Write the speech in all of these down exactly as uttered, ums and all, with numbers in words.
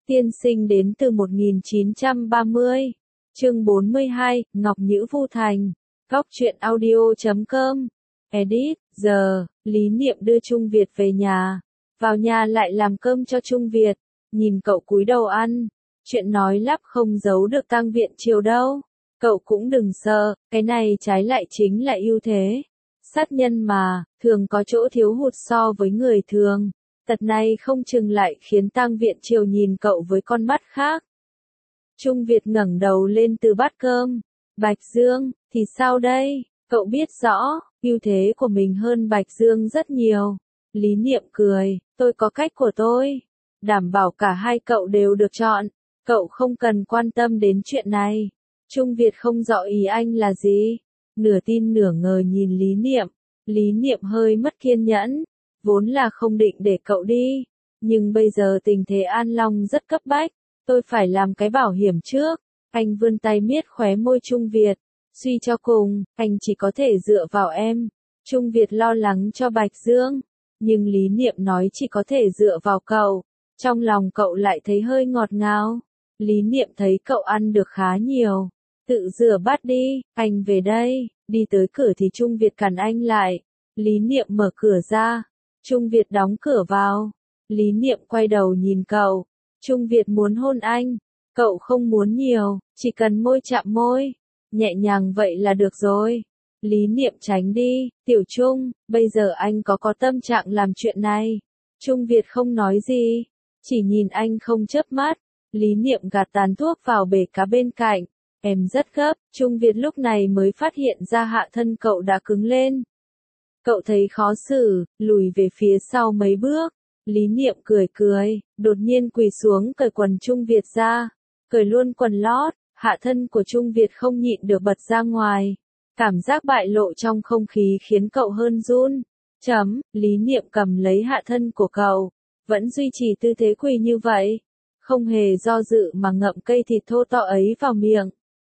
Tiên sinh đến từ một nghìn chín trăm ba mươi. Chương bốn mươi hai, Ngọc Nhữ Vu Thành. Góc truyện audio chấm com. Edit, giờ, Lý Niệm đưa Trung Việt về nhà. Vào nhà lại làm cơm cho Trung Việt. Nhìn cậu cúi đầu ăn. Chuyện nói lắp không giấu được tang viện chiều đâu. Cậu cũng đừng sợ, cái này trái lại chính là ưu thế. Sát nhân mà, thường có chỗ thiếu hụt so với người thường. Tật này không chừng lại khiến tang viện triều nhìn cậu với con mắt khác. Trung Việt ngẩng đầu lên từ bát cơm. Bạch Dương, thì sao đây? Cậu biết rõ, ưu thế của mình hơn Bạch Dương rất nhiều. Lý Niệm cười, tôi có cách của tôi. Đảm bảo cả hai cậu đều được chọn. Cậu không cần quan tâm đến chuyện này. Trung Việt không rõ ý anh là gì. Nửa tin nửa ngờ nhìn Lý Niệm. Lý Niệm hơi mất kiên nhẫn. Vốn là không định để cậu đi. Nhưng bây giờ tình thế An Long rất cấp bách. Tôi phải làm cái bảo hiểm trước. Anh vươn tay miết khóe môi Trung Việt. Suy cho cùng, anh chỉ có thể dựa vào em. Trung Việt lo lắng cho Bạch Dương. Nhưng Lý Niệm nói chỉ có thể dựa vào cậu. Trong lòng cậu lại thấy hơi ngọt ngào. Lý Niệm thấy cậu ăn được khá nhiều. Tự rửa bát đi, anh về đây. Đi tới cửa thì Trung Việt cản anh lại. Lý Niệm mở cửa ra. Trung Việt đóng cửa vào. Lý Niệm quay đầu nhìn cậu. Trung Việt muốn hôn anh. Cậu không muốn nhiều, chỉ cần môi chạm môi. Nhẹ nhàng vậy là được rồi. Lý Niệm tránh đi. Tiểu Trung, bây giờ anh có có tâm trạng làm chuyện này. Trung Việt không nói gì. Chỉ nhìn anh không chớp mắt. Lý Niệm gạt tàn thuốc vào bể cá bên cạnh. Em rất gấp. Trung Việt lúc này mới phát hiện ra hạ thân cậu đã cứng lên. Cậu thấy khó xử, lùi về phía sau mấy bước. Lý Niệm cười cười, đột nhiên quỳ xuống cởi quần Trung Việt ra. Cởi luôn quần lót, hạ thân của Trung Việt không nhịn được bật ra ngoài. Cảm giác bại lộ trong không khí khiến cậu hơn run. Chấm, Lý Niệm cầm lấy hạ thân của cậu. Vẫn duy trì tư thế quỳ như vậy. Không hề do dự mà ngậm cây thịt thô to ấy vào miệng.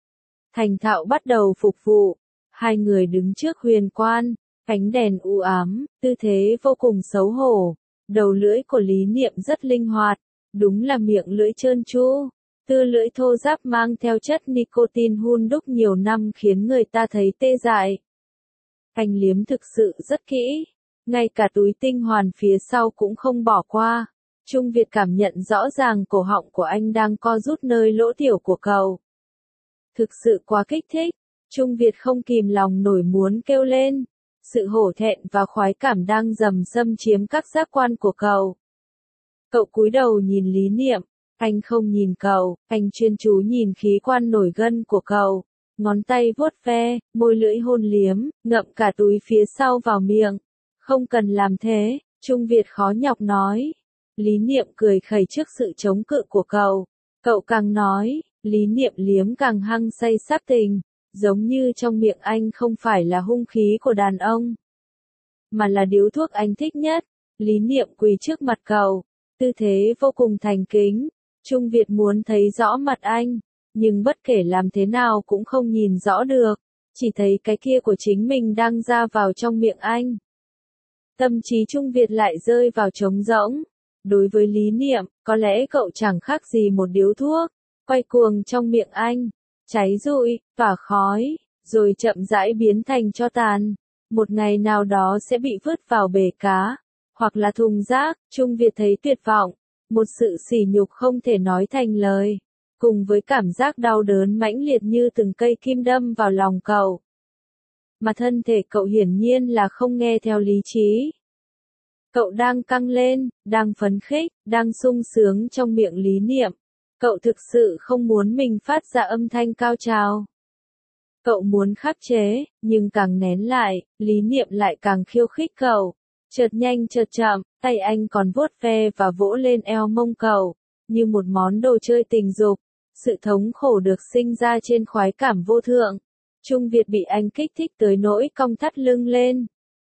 Thành thạo bắt đầu phục vụ. Hai người đứng trước huyền quan. Ánh đèn u ám, tư thế vô cùng xấu hổ. Đầu lưỡi của Lý Niệm rất linh hoạt. Đúng là miệng lưỡi trơn tru. Tư lưỡi thô ráp mang theo chất nicotine hun đúc nhiều năm khiến người ta thấy tê dại. Anh liếm thực sự rất kỹ. Ngay cả túi tinh hoàn phía sau cũng không bỏ qua. Trung Việt cảm nhận rõ ràng cổ họng của anh đang co rút nơi lỗ tiểu của cậu. Thực sự quá kích thích. Trung Việt không kìm lòng nổi muốn kêu lên. Sự hổ thẹn và khoái cảm đang dầm xâm chiếm các giác quan của cậu. Cậu cúi đầu nhìn Lý Niệm. Anh không nhìn cậu, anh chuyên chú nhìn khí quan nổi gân của cậu. Ngón tay vuốt ve, môi lưỡi hôn liếm, ngậm cả túi phía sau vào miệng. Không cần làm thế, Trung Việt khó nhọc nói. Lý Niệm cười khẩy trước sự chống cự của cậu. Cậu càng nói, Lý Niệm liếm càng hăng say sáp tình. Giống như trong miệng anh không phải là hung khí của đàn ông, mà là điếu thuốc anh thích nhất. Lý Niệm quỳ trước mặt cậu, tư thế vô cùng thành kính. Trung Việt muốn thấy rõ mặt anh, nhưng bất kể làm thế nào cũng không nhìn rõ được, chỉ thấy cái kia của chính mình đang ra vào trong miệng anh. Tâm trí Trung Việt lại rơi vào trống rỗng. Đối với Lý Niệm, có lẽ cậu chẳng khác gì một điếu thuốc, quay cuồng trong miệng anh. Cháy rụi, tỏa khói, rồi chậm rãi biến thành tro tàn. Một ngày nào đó sẽ bị vứt vào bể cá, hoặc là thùng rác. Trung Việt thấy tuyệt vọng, một sự sỉ nhục không thể nói thành lời, cùng với cảm giác đau đớn mãnh liệt như từng cây kim đâm vào lòng cậu. Mà thân thể cậu hiển nhiên là không nghe theo lý trí. Cậu đang căng lên, đang phấn khích, đang sung sướng trong miệng Lý Niệm. Cậu thực sự không muốn mình phát ra âm thanh cao trào. Cậu muốn khắc chế, nhưng càng nén lại, Lý Niệm lại càng khiêu khích cậu. Chợt nhanh chợt chậm, tay anh còn vuốt ve và vỗ lên eo mông cậu, như một món đồ chơi tình dục. Sự thống khổ được sinh ra trên khoái cảm vô thượng. Trung Việt bị anh kích thích tới nỗi cong thắt lưng lên.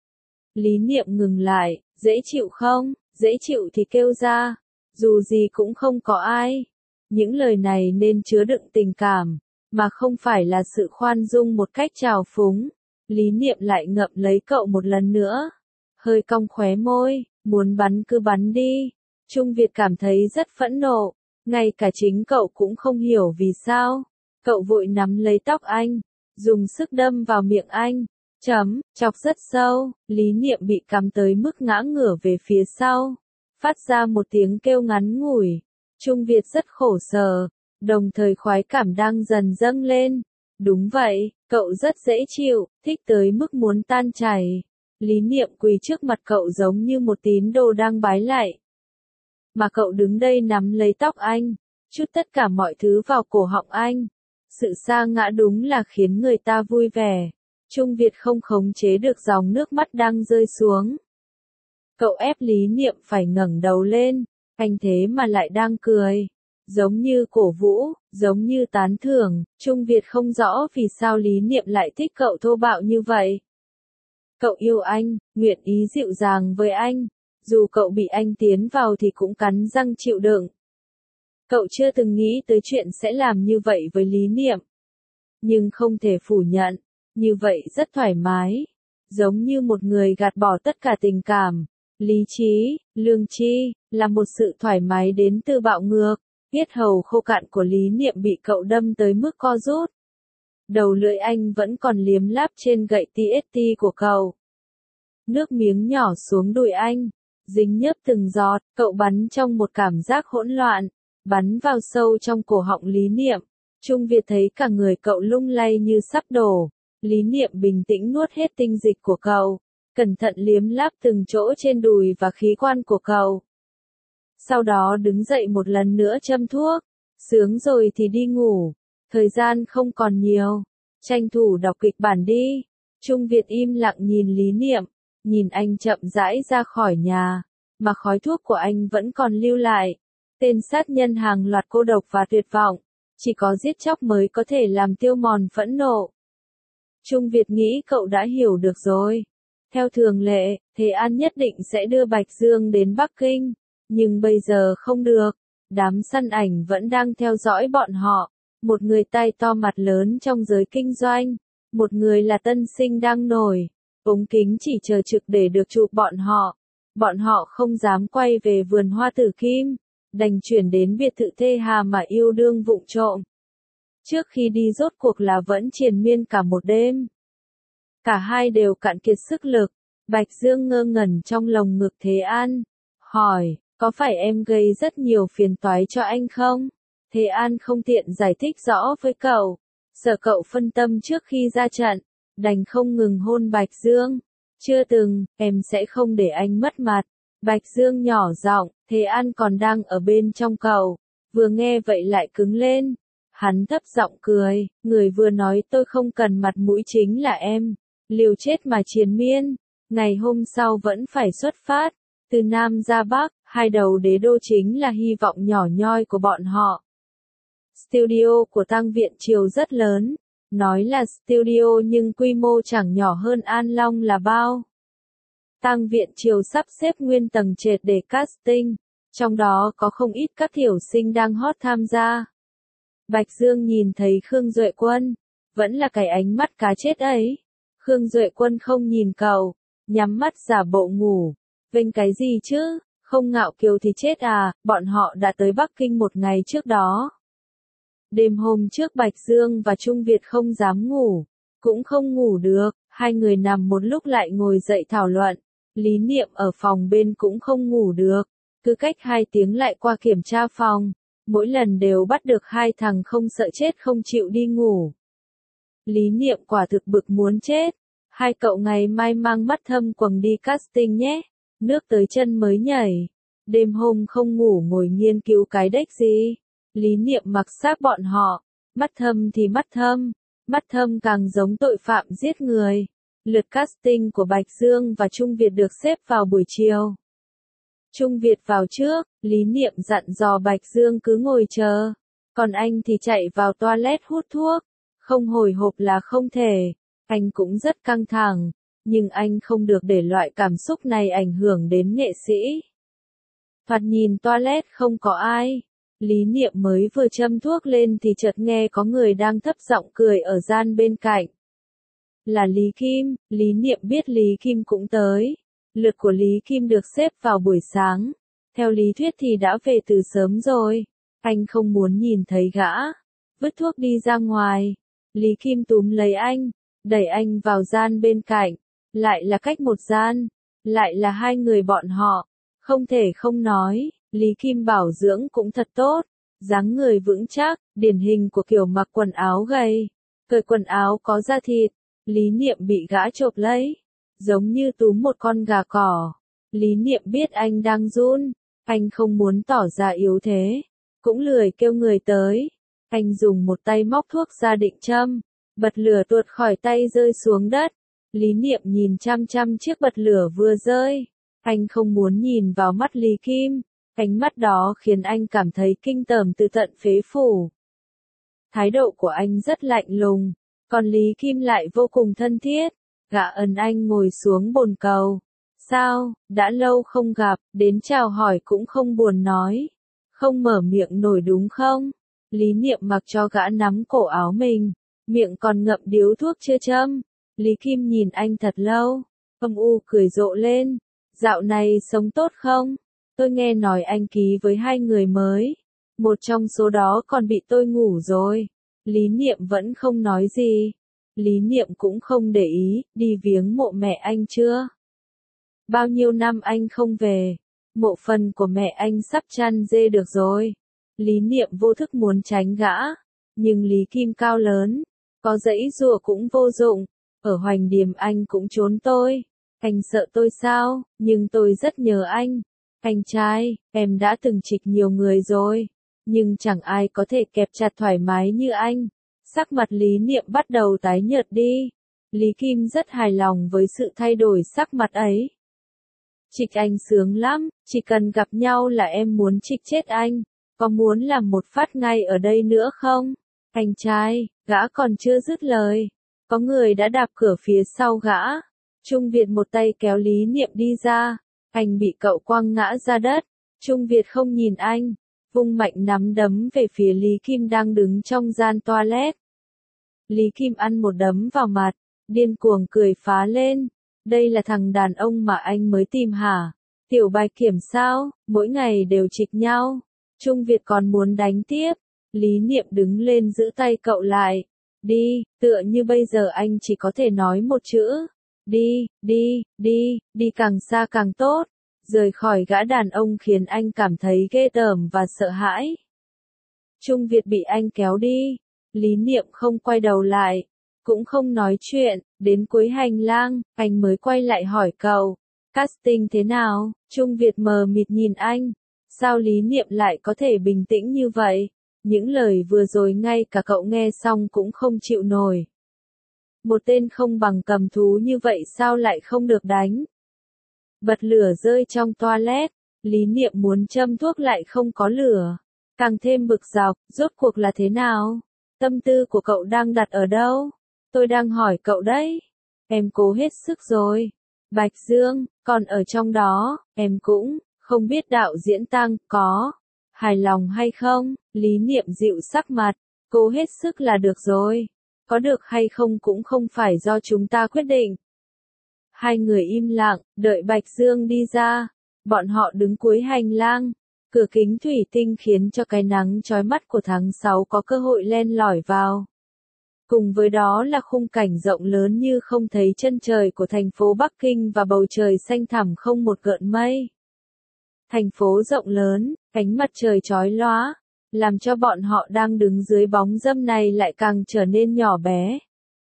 Lý Niệm ngừng lại, dễ chịu không? Dễ chịu thì kêu ra. Dù gì cũng không có ai. Những lời này nên chứa đựng tình cảm, mà không phải là sự khoan dung một cách trào phúng. Lý Niệm lại ngậm lấy cậu một lần nữa. Hơi cong khóe môi, muốn bắn cứ bắn đi. Trung Việt cảm thấy rất phẫn nộ. Ngay cả chính cậu cũng không hiểu vì sao. Cậu vội nắm lấy tóc anh, dùng sức đâm vào miệng anh. Chấm, chọc rất sâu, Lý Niệm bị cắm tới mức ngã ngửa về phía sau. Phát ra một tiếng kêu ngắn ngủi. Trung Việt rất khổ sở, đồng thời khoái cảm đang dần dâng lên. Đúng vậy, cậu rất dễ chịu, thích tới mức muốn tan chảy. Lý Niệm quỳ trước mặt cậu giống như một tín đồ đang bái lạy. Mà cậu đứng đây nắm lấy tóc anh, chút tất cả mọi thứ vào cổ họng anh. Sự sa ngã đúng là khiến người ta vui vẻ. Trung Việt không khống chế được dòng nước mắt đang rơi xuống. Cậu ép Lý Niệm phải ngẩng đầu lên, anh thế mà lại đang cười. Giống như cổ vũ, giống như tán thưởng, Trung Việt không rõ vì sao Lý Niệm lại thích cậu thô bạo như vậy. Cậu yêu anh, nguyện ý dịu dàng với anh, dù cậu bị anh tiến vào thì cũng cắn răng chịu đựng. Cậu chưa từng nghĩ tới chuyện sẽ làm như vậy với Lý Niệm. Nhưng không thể phủ nhận, như vậy rất thoải mái. Giống như một người gạt bỏ tất cả tình cảm, lý trí, lương tri, là một sự thoải mái đến từ bạo ngược. Yết hầu khô cạn của Lý Niệm bị cậu đâm tới mức co rút. Đầu lưỡi anh vẫn còn liếm láp trên gậy tê ét tê của cậu. Nước miếng nhỏ xuống đùi anh, dính nhớp từng giọt, cậu bắn trong một cảm giác hỗn loạn, bắn vào sâu trong cổ họng Lý Niệm. Trung Việt thấy cả người cậu lung lay như sắp đổ. Lý Niệm bình tĩnh nuốt hết tinh dịch của cậu, cẩn thận liếm láp từng chỗ trên đùi và khí quan của cậu. Sau đó đứng dậy một lần nữa châm thuốc, sướng rồi thì đi ngủ, thời gian không còn nhiều, tranh thủ đọc kịch bản đi. Trung Việt im lặng nhìn Lý Niệm, nhìn anh chậm rãi ra khỏi nhà, mà khói thuốc của anh vẫn còn lưu lại. Tên sát nhân hàng loạt cô độc và tuyệt vọng, chỉ có giết chóc mới có thể làm tiêu mòn phẫn nộ. Trung Việt nghĩ cậu đã hiểu được rồi. Theo thường lệ, Thế An nhất định sẽ đưa Bạch Dương đến Bắc Kinh. Nhưng bây giờ không được, đám săn ảnh vẫn đang theo dõi bọn họ. Một người tay to mặt lớn trong giới kinh doanh, một người là tân sinh đang nổi, ống kính chỉ chờ trực để được chụp bọn họ. Bọn họ không dám quay về vườn hoa Tử Kim, đành chuyển đến biệt thự Thê Hà mà yêu đương vụng trộm. Trước khi đi rốt cuộc là vẫn triền miên cả một đêm. Cả hai đều cạn kiệt sức lực, Bạch Dương ngơ ngẩn trong lồng ngực Thế An, hỏi, có phải em gây rất nhiều phiền toái cho anh không? Thế An không tiện giải thích rõ với cậu, sợ cậu phân tâm trước khi ra trận, đành không ngừng hôn Bạch Dương. Chưa từng, em sẽ không để anh mất mặt. Bạch Dương nhỏ giọng, Thế An còn đang ở bên trong cậu, vừa nghe vậy lại cứng lên. Hắn thấp giọng cười, người vừa nói tôi không cần mặt mũi chính là em, liều chết mà triền miên. Ngày hôm sau vẫn phải xuất phát, từ Nam ra Bắc, hai đầu đế đô chính là hy vọng nhỏ nhoi của bọn họ. Studio của Tang Viện Triều rất lớn, nói là studio nhưng quy mô chẳng nhỏ hơn An Long là bao. Tang Viện Triều sắp xếp nguyên tầng trệt để casting, trong đó có không ít các thiểu sinh đang hot tham gia. Bạch Dương nhìn thấy Khương Duệ Quân, vẫn là cái ánh mắt cá chết ấy. Khương Duệ Quân không nhìn cậu, nhắm mắt giả bộ ngủ. Vênh cái gì chứ, không ngạo kiều thì chết à, bọn họ đã tới Bắc Kinh một ngày trước đó. Đêm hôm trước Bạch Dương và Trung Việt không dám ngủ, cũng không ngủ được, hai người nằm một lúc lại ngồi dậy thảo luận. Lý Niệm ở phòng bên cũng không ngủ được, cứ cách hai tiếng lại qua kiểm tra phòng. Mỗi lần đều bắt được hai thằng không sợ chết không chịu đi ngủ. Lý Niệm quả thực bực muốn chết. Hai cậu ngày mai mang mắt thâm quầng đi casting nhé. Nước tới chân mới nhảy. Đêm hôm không ngủ ngồi nghiên cứu cái đếch gì. Lý Niệm mặc xác bọn họ. Mắt thâm thì mắt thâm. Mắt thâm càng giống tội phạm giết người. Lượt casting của Bạch Dương và Trung Việt được xếp vào buổi chiều. Trung Việt vào trước, Lý Niệm dặn dò Bạch Dương cứ ngồi chờ. Còn anh thì chạy vào toilet hút thuốc. Không hồi hộp là không thể. Anh cũng rất căng thẳng. Nhưng anh không được để loại cảm xúc này ảnh hưởng đến nghệ sĩ. Thoạt nhìn toilet không có ai. Lý Niệm mới vừa châm thuốc lên thì chợt nghe có người đang thấp giọng cười ở gian bên cạnh. Là Lý Kim, Lý Niệm biết Lý Kim cũng tới. Lượt của Lý Kim được xếp vào buổi sáng. Theo lý thuyết thì đã về từ sớm rồi. Anh không muốn nhìn thấy gã. Vứt thuốc đi ra ngoài. Lý Kim túm lấy anh, đẩy anh vào gian bên cạnh. Lại là cách một gian. Lại là hai người bọn họ. Không thể không nói, Lý Kim bảo dưỡng cũng thật tốt. Dáng người vững chắc, điển hình của kiểu mặc quần áo gầy. Cởi quần áo có da thịt. Lý Niệm bị gã chộp lấy. Giống như túm một con gà cỏ. Lý Niệm biết anh đang run. Anh không muốn tỏ ra yếu thế. Cũng lười kêu người tới. Anh dùng một tay móc thuốc ra định châm. Bật lửa tuột khỏi tay rơi xuống đất. Lý Niệm nhìn chăm chăm chiếc bật lửa vừa rơi. Anh không muốn nhìn vào mắt Lý Kim. Ánh mắt đó khiến anh cảm thấy kinh tởm từ tận phế phủ. Thái độ của anh rất lạnh lùng. Còn Lý Kim lại vô cùng thân thiết. Gã ấn anh ngồi xuống bồn cầu. Sao, đã lâu không gặp, đến chào hỏi cũng không buồn nói. Không mở miệng nổi đúng không? Lý Niệm mặc cho gã nắm cổ áo mình. Miệng còn ngậm điếu thuốc chưa châm. Lý Kim nhìn anh thật lâu. Âm u cười rộ lên. Dạo này sống tốt không? Tôi nghe nói anh ký với hai người mới. Một trong số đó còn bị tôi ngủ rồi. Lý Niệm vẫn không nói gì. Lý Niệm cũng không để ý, đi viếng mộ mẹ anh chưa? Bao nhiêu năm anh không về. Mộ phần của mẹ anh sắp chăn dê được rồi. Lý Niệm vô thức muốn tránh gã. Nhưng Lý Kim cao lớn. Có giãy giụa cũng vô dụng. Ở Hoành Điềm anh cũng trốn tôi. Anh sợ tôi sao? Nhưng tôi rất nhớ anh. Anh trai, em đã từng trịch nhiều người rồi. Nhưng chẳng ai có thể kẹp chặt thoải mái như anh. Sắc mặt Lý Niệm bắt đầu tái nhợt đi. Lý Kim rất hài lòng với sự thay đổi sắc mặt ấy. Trịch anh sướng lắm, chỉ cần gặp nhau là em muốn trịch chết anh. Có muốn làm một phát ngay ở đây nữa không? Anh trai, gã còn chưa dứt lời. Có người đã đạp cửa phía sau gã. Trung Việt một tay kéo Lý Niệm đi ra. Anh bị cậu quăng ngã ra đất. Trung Việt không nhìn anh. Vung mạnh nắm đấm về phía Lý Kim đang đứng trong gian toilet. Lý Kim ăn một đấm vào mặt. Điên cuồng cười phá lên. Đây là thằng đàn ông mà anh mới tìm hả? Tiểu Bạch Kiểm sao? Mỗi ngày đều trịch nhau. Trung Việt còn muốn đánh tiếp. Lý Niệm đứng lên giữ tay cậu lại. Đi, tựa như bây giờ anh chỉ có thể nói một chữ. Đi, đi, đi, đi càng xa càng tốt. Rời khỏi gã đàn ông khiến anh cảm thấy ghê tởm và sợ hãi. Trung Việt bị anh kéo đi. Lý Niệm không quay đầu lại. Cũng không nói chuyện. Đến cuối hành lang, anh mới quay lại hỏi cậu. Casting thế nào? Trung Việt mờ mịt nhìn anh. Sao Lý Niệm lại có thể bình tĩnh như vậy? Những lời vừa rồi ngay cả cậu nghe xong cũng không chịu nổi. Một tên không bằng cầm thú như vậy sao lại không được đánh? Bật lửa rơi trong toilet. Lý Niệm muốn châm thuốc lại không có lửa. Càng thêm bực dọc, rốt cuộc là thế nào? Tâm tư của cậu đang đặt ở đâu? Tôi đang hỏi cậu đấy. Em cố hết sức rồi. Bạch Dương, còn ở trong đó, em cũng, không biết đạo diễn Tăng, có hài lòng hay không? Lý Niệm dịu sắc mặt. Cố hết sức là được rồi. Có được hay không cũng không phải do chúng ta quyết định. Hai người im lặng, đợi Bạch Dương đi ra. Bọn họ đứng cuối hành lang. Cửa kính thủy tinh khiến cho cái nắng chói mắt của tháng sáu có cơ hội len lỏi vào. Cùng với đó là khung cảnh rộng lớn như không thấy chân trời của thành phố Bắc Kinh và bầu trời xanh thẳm không một gợn mây. Thành phố rộng lớn, ánh mặt trời chói lóa, làm cho bọn họ đang đứng dưới bóng râm này lại càng trở nên nhỏ bé.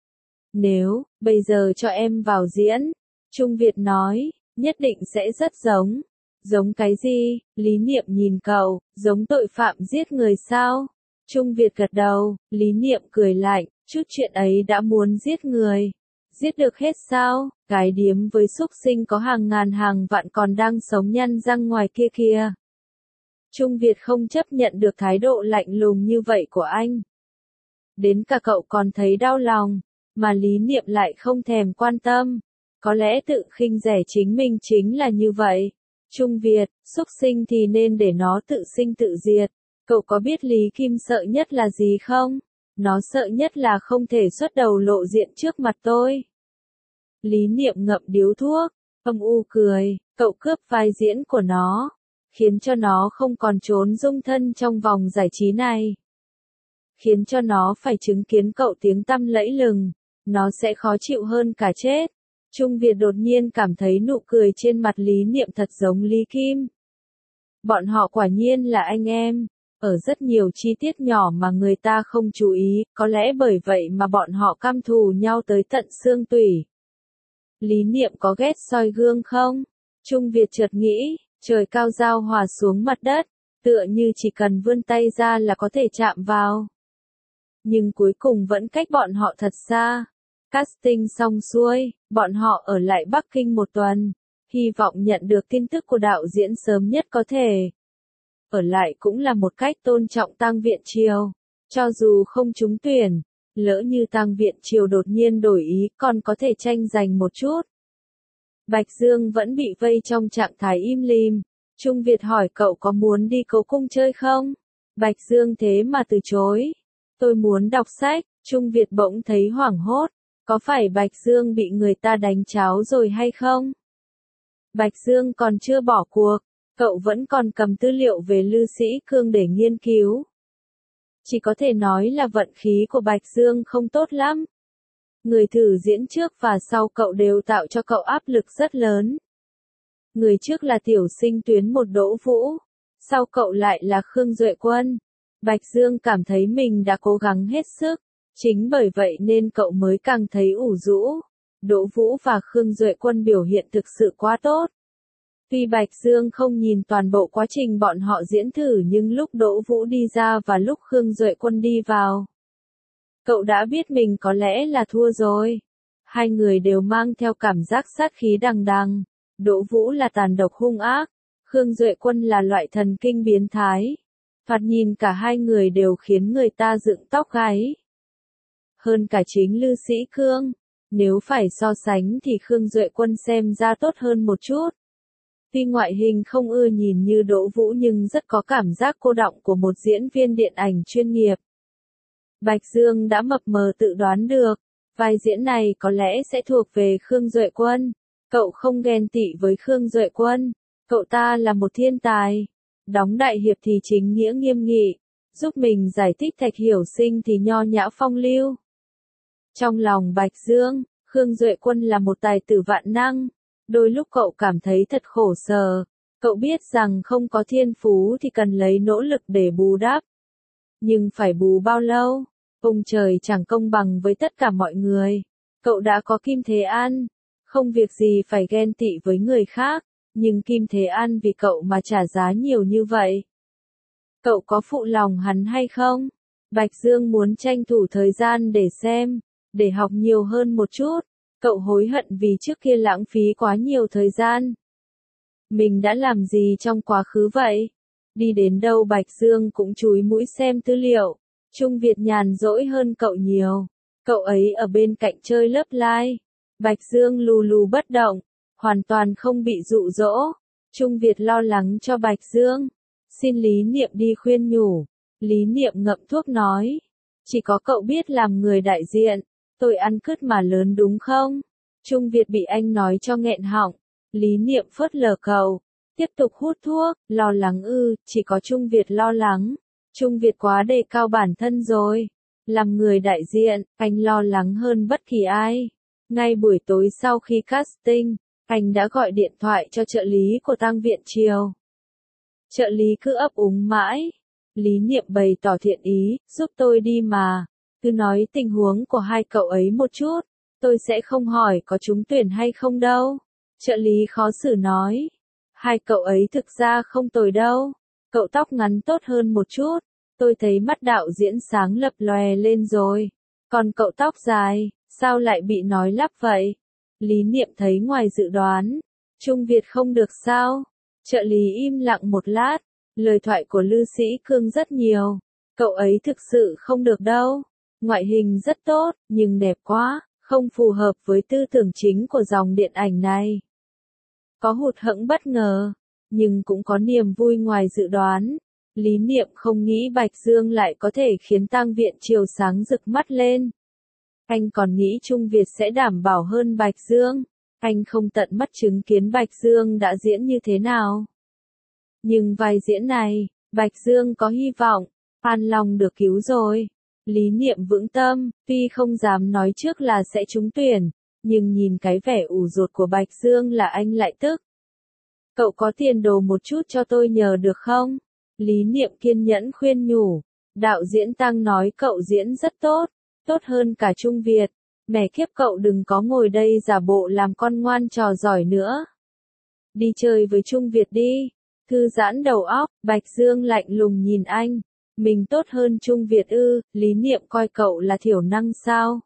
Nếu, bây giờ cho em vào diễn, Trung Việt nói, nhất định sẽ rất giống. Giống cái gì? Lý Niệm nhìn cậu, giống tội phạm giết người sao? Trung Việt gật đầu, Lý Niệm cười lạnh, chút chuyện ấy đã muốn giết người. Giết được hết sao? Cái điếm với súc sinh có hàng ngàn hàng vạn còn đang sống nhăn răng ngoài kia kìa. Trung Việt không chấp nhận được thái độ lạnh lùng như vậy của anh. Đến cả cậu còn thấy đau lòng, mà Lý Niệm lại không thèm quan tâm. Có lẽ tự khinh rẻ chính mình chính là như vậy. Trung Việt, súc sinh thì nên để nó tự sinh tự diệt. Cậu có biết Lý Kim sợ nhất là gì không? Nó sợ nhất là không thể xuất đầu lộ diện trước mặt tôi. Lý Niệm ngậm điếu thuốc, âm u cười, cậu cướp vai diễn của nó. khiến cho nó không còn trốn dung thân trong vòng giải trí này. Khiến cho nó phải chứng kiến cậu tiếng tăm lẫy lừng, nó sẽ khó chịu hơn cả chết. Trung Việt đột nhiên cảm thấy nụ cười trên mặt Lý Niệm thật giống Lý Kim. Bọn họ quả nhiên là anh em, ở rất nhiều chi tiết nhỏ mà người ta không chú ý, có lẽ bởi vậy mà bọn họ căm thù nhau tới tận xương tủy. Lý Niệm có ghét soi gương không? Trung Việt chợt nghĩ, trời cao giao hòa xuống mặt đất, tựa như chỉ cần vươn tay ra là có thể chạm vào. Nhưng cuối cùng vẫn cách bọn họ thật xa. Casting xong xuôi, bọn họ ở lại Bắc Kinh một tuần, hy vọng nhận được tin tức của đạo diễn sớm nhất có thể. Ở lại cũng là một cách tôn trọng Tang Viện Triều, cho dù không trúng tuyển, lỡ như Tang Viện Triều đột nhiên đổi ý còn có thể tranh giành một chút. Bạch Dương vẫn bị vây trong trạng thái im lìm. Trung Việt hỏi cậu có muốn đi Cố Cung chơi không? Bạch Dương thế mà từ chối. Tôi muốn đọc sách. Trung Việt bỗng thấy hoảng hốt. Có phải Bạch Dương bị người ta đánh cháo rồi hay không? Bạch Dương còn chưa bỏ cuộc. Cậu vẫn còn cầm tư liệu về Lư Sĩ Cương để nghiên cứu. Chỉ có thể nói là vận khí của Bạch Dương không tốt lắm. Người thử diễn trước và sau cậu đều tạo cho cậu áp lực rất lớn. Người trước là tiểu sinh tuyến một Đỗ Vũ, sau cậu lại là Khương Duệ Quân. Bạch Dương cảm thấy mình đã cố gắng hết sức, chính bởi vậy nên cậu mới càng thấy ủ rũ. Đỗ Vũ và Khương Duệ Quân biểu hiện thực sự quá tốt. Tuy Bạch Dương không nhìn toàn bộ quá trình bọn họ diễn thử nhưng lúc Đỗ Vũ đi ra và lúc Khương Duệ Quân đi vào, cậu đã biết mình có lẽ là thua rồi. Hai người đều mang theo cảm giác sát khí đằng đằng. Đỗ Vũ là tàn độc hung ác, Khương Duệ Quân là loại thần kinh biến thái. Thoạt nhìn cả hai người đều khiến người ta dựng tóc gáy. Hơn cả chính Lư Sĩ Cương, nếu phải so sánh thì Khương Duệ Quân xem ra tốt hơn một chút. Tuy ngoại hình không ưa nhìn như Đỗ Vũ nhưng rất có cảm giác cô đọng của một diễn viên điện ảnh chuyên nghiệp. Bạch Dương đã mập mờ tự đoán được, vai diễn này có lẽ sẽ thuộc về Khương Duệ Quân. Cậu không ghen tị với Khương Duệ Quân, cậu ta là một thiên tài. Đóng đại hiệp thì chính nghĩa nghiêm nghị, giúp mình giải thích Thạch Hiểu Sinh thì nho nhã phong lưu. Trong lòng Bạch Dương, Khương Duệ Quân là một tài tử vạn năng. Đôi lúc cậu cảm thấy thật khổ sở. Cậu biết rằng không có thiên phú thì cần lấy nỗ lực để bù đắp. Nhưng phải bù bao lâu? Ông trời chẳng công bằng với tất cả mọi người. Cậu đã có Kim Thế An. Không việc gì phải ghen tị với người khác. Nhưng Kim Thế An vì cậu mà trả giá nhiều như vậy. Cậu có phụ lòng hắn hay không? Bạch Dương muốn tranh thủ thời gian để xem, để học nhiều hơn một chút. Cậu hối hận vì trước kia lãng phí quá nhiều thời gian. Mình đã làm gì trong quá khứ vậy? Đi đến đâu Bạch Dương cũng chúi mũi xem tư liệu. Trung Việt nhàn rỗi hơn cậu nhiều. Cậu ấy ở bên cạnh chơi lớp lai. Bạch Dương lù lù bất động, hoàn toàn không bị dụ dỗ. Trung Việt lo lắng cho Bạch Dương. Xin Lý Niệm đi khuyên nhủ. Lý Niệm ngậm thuốc nói. Chỉ có cậu biết làm người đại diện. Tôi ăn cứt mà lớn đúng không? Trung Việt bị anh nói cho nghẹn họng. Lý Niệm phớt lờ cậu. Tiếp tục hút thuốc, lo lắng ư, chỉ có Trung Việt lo lắng. Trung Việt quá đề cao bản thân rồi. Làm người đại diện, anh lo lắng hơn bất kỳ ai. Ngay buổi tối sau khi casting, anh đã gọi điện thoại cho trợ lý của Tang Viện Triều. Trợ lý cứ ấp úng mãi. Lý Niệm bày tỏ thiện ý, giúp tôi đi mà. Cứ nói tình huống của hai cậu ấy một chút. Tôi sẽ không hỏi có trúng tuyển hay không đâu. Trợ lý khó xử nói. Hai cậu ấy thực ra không tồi đâu. Cậu tóc ngắn tốt hơn một chút. Tôi thấy mắt đạo diễn sáng lập lòe lên rồi. Còn cậu tóc dài, sao lại bị nói lắp vậy? Lý Niệm thấy ngoài dự đoán. Trung Việt không được sao? Trợ lý im lặng một lát. Lời thoại của Lư Sĩ Cương rất nhiều. Cậu ấy thực sự không được đâu. Ngoại hình rất tốt, nhưng đẹp quá, không phù hợp với tư tưởng chính của dòng điện ảnh này. Có hụt hẫng bất ngờ, nhưng cũng có niềm vui ngoài dự đoán. Lý Niệm không nghĩ Bạch Dương lại có thể khiến Tang Viện Triều sáng rực mắt lên. Anh còn nghĩ Trung Việt sẽ đảm bảo hơn Bạch Dương. Anh không tận mắt chứng kiến Bạch Dương đã diễn như thế nào. Nhưng vai diễn này, Bạch Dương có hy vọng, An Long được cứu rồi. Lý Niệm vững tâm, tuy không dám nói trước là sẽ trúng tuyển, nhưng nhìn cái vẻ ủ rột của Bạch Dương là anh lại tức. Cậu có tiền đồ một chút cho tôi nhờ được không? Lý Niệm kiên nhẫn khuyên nhủ. Đạo diễn Tăng nói cậu diễn rất tốt, tốt hơn cả Trung Việt. Mẹ kiếp cậu đừng có ngồi đây giả bộ làm con ngoan trò giỏi nữa. Đi chơi với Trung Việt đi. Thư giãn đầu óc, Bạch Dương lạnh lùng nhìn anh. Mình tốt hơn Trung Việt ư, Lý Niệm coi cậu là thiểu năng sao?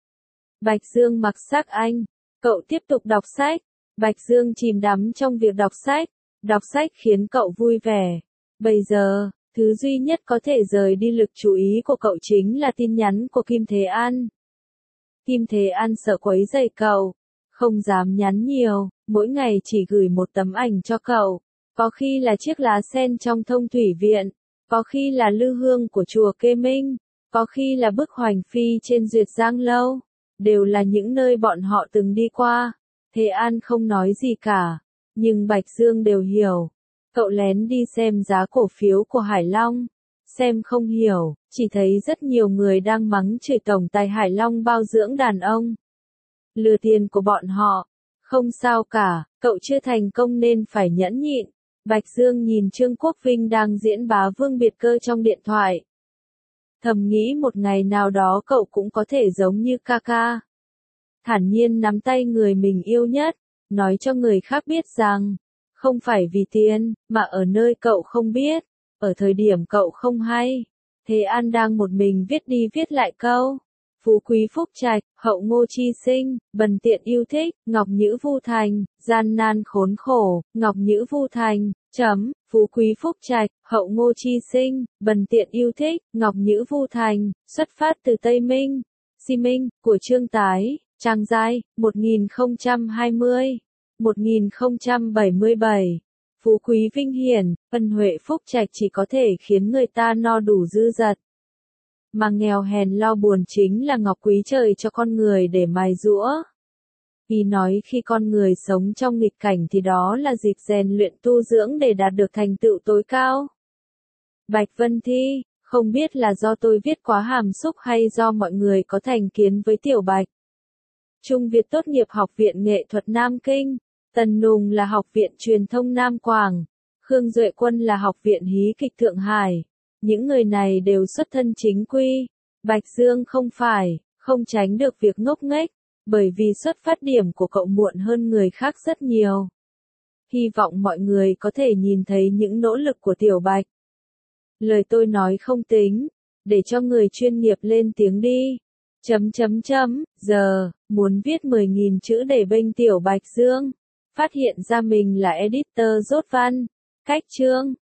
Bạch Dương mặc sắc anh. Cậu tiếp tục đọc sách. Bạch Dương chìm đắm trong việc đọc sách. Đọc sách khiến cậu vui vẻ. Bây giờ, thứ duy nhất có thể rời đi lực chú ý của cậu chính là tin nhắn của Kim Thế An. Kim Thế An sợ quấy rầy cậu, không dám nhắn nhiều, mỗi ngày chỉ gửi một tấm ảnh cho cậu. Có khi là chiếc lá sen trong Thông Thủy Viện, có khi là lư hương của chùa Kê Minh, có khi là bức hoành phi trên Duyệt Giang Lâu. Đều là những nơi bọn họ từng đi qua. Thế An không nói gì cả, nhưng Bạch Dương đều hiểu. Cậu lén đi xem giá cổ phiếu của Hải Long. Xem không hiểu, chỉ thấy rất nhiều người đang mắng chửi tổng tài Hải Long bao dưỡng đàn ông. Lừa tiền của bọn họ. Không sao cả, cậu chưa thành công nên phải nhẫn nhịn. Bạch Dương nhìn Trương Quốc Vinh đang diễn bá Vương Biệt Cơ trong điện thoại. Thầm nghĩ một ngày nào đó cậu cũng có thể giống như ca ca. Thản nhiên nắm tay người mình yêu nhất, nói cho người khác biết rằng, không phải vì tiền, mà ở nơi cậu không biết, ở thời điểm cậu không hay. Thế An đang một mình viết đi viết lại câu. Phú quý phúc trạch, hậu ngô chi sinh, bần tiện yêu thích, ngọc nhữ vu thành, gian nan khốn khổ, ngọc nhữ vu thành, chấm, phú quý phúc trạch, hậu ngô chi sinh, bần tiện yêu thích, ngọc nhữ vu thành, xuất phát từ Tây Minh, Si Minh, của Trương Tái, Trang Giai, một nghìn không trăm hai mươi, một nghìn không trăm bảy mươi bảy. Phú quý vinh hiển, ân huệ phúc trạch chỉ có thể khiến người ta no đủ dư dật. Mà nghèo hèn lo buồn chính là ngọc quý trời cho con người để mài giũa. Khi nói khi con người sống trong nghịch cảnh thì đó là dịp rèn luyện tu dưỡng để đạt được thành tựu tối cao. Bạch Vân Thi, không biết là do tôi viết quá hàm xúc hay do mọi người có thành kiến với Tiểu Bạch. Trung Việt tốt nghiệp Học viện Nghệ thuật Nam Kinh, Tần Nùng là Học viện Truyền thông Nam Quảng, Khương Duệ Quân là Học viện Hí kịch Thượng Hải. Những người này đều xuất thân chính quy. Bạch Dương không phải, không tránh được việc ngốc nghếch, bởi vì xuất phát điểm của cậu muộn hơn người khác rất nhiều. Hy vọng mọi người có thể nhìn thấy những nỗ lực của Tiểu Bạch. Lời tôi nói không tính, để cho người chuyên nghiệp lên tiếng đi. Chấm chấm chấm, giờ, muốn viết mười nghìn chữ để bênh Tiểu Bạch Dương. Phát hiện ra mình là editor dốt văn. Cách chương.